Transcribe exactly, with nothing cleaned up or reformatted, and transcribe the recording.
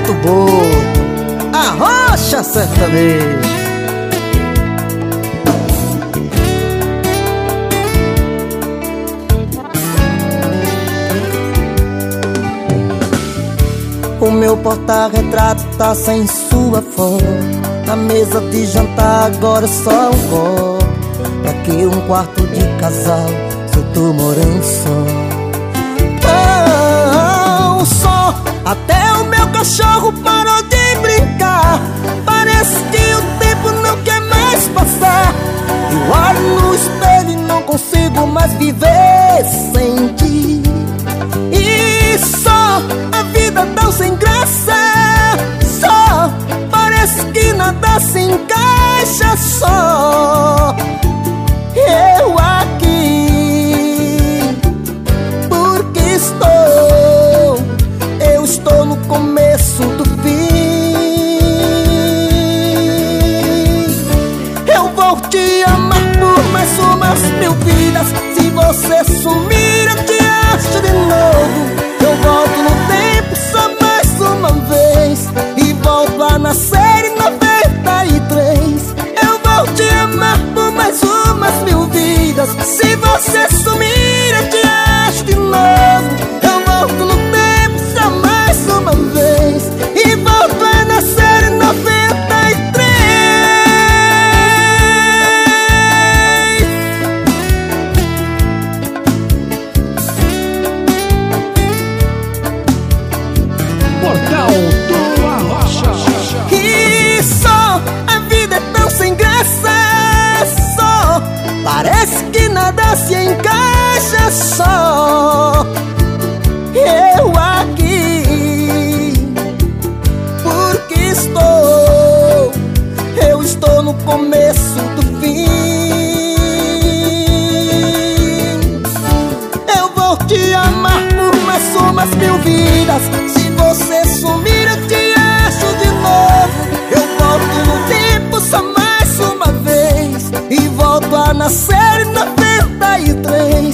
Roberto Boto, a Rocha Sertaneja. O meu porta-retrato tá sem sua foto. Na mesa de jantar agora só um copo. Daqui um quarto de casal, se eu tô morando só. Tão só, até o meu cachorro parou de brincar. Parece que o tempo não quer mais passar. Eu olho no espelho e não consigo mais viver sem ti. E só, a vida tão sem graça. Só, parece que nada se encaixa. Só, eu aqui, porque estou, eu estou no começo do fim. Eu vou te amar por mais umas mil vidas. Se você sumir eu te acho de novo. Eu volto no tempo só mais uma vez e volto a nascer em noventa e três. Eu vou te amar por mais umas mil vidas. Se você sumir eu te acho de novo. Eu volto no tempo só mais uma vez e volto a nascer em noventa e três. Portal do Arrocha. E só, a vida é tão sem graça. Só, parece que nada se encaixa. Só, eu aqui, porque estou, eu estou no começo do fim. Eu vou te amar por mais umas mil vidas. Se você sumir eu te acho de novo. Eu volto no tempo só mais uma vez e volto a nascer em noventa e três.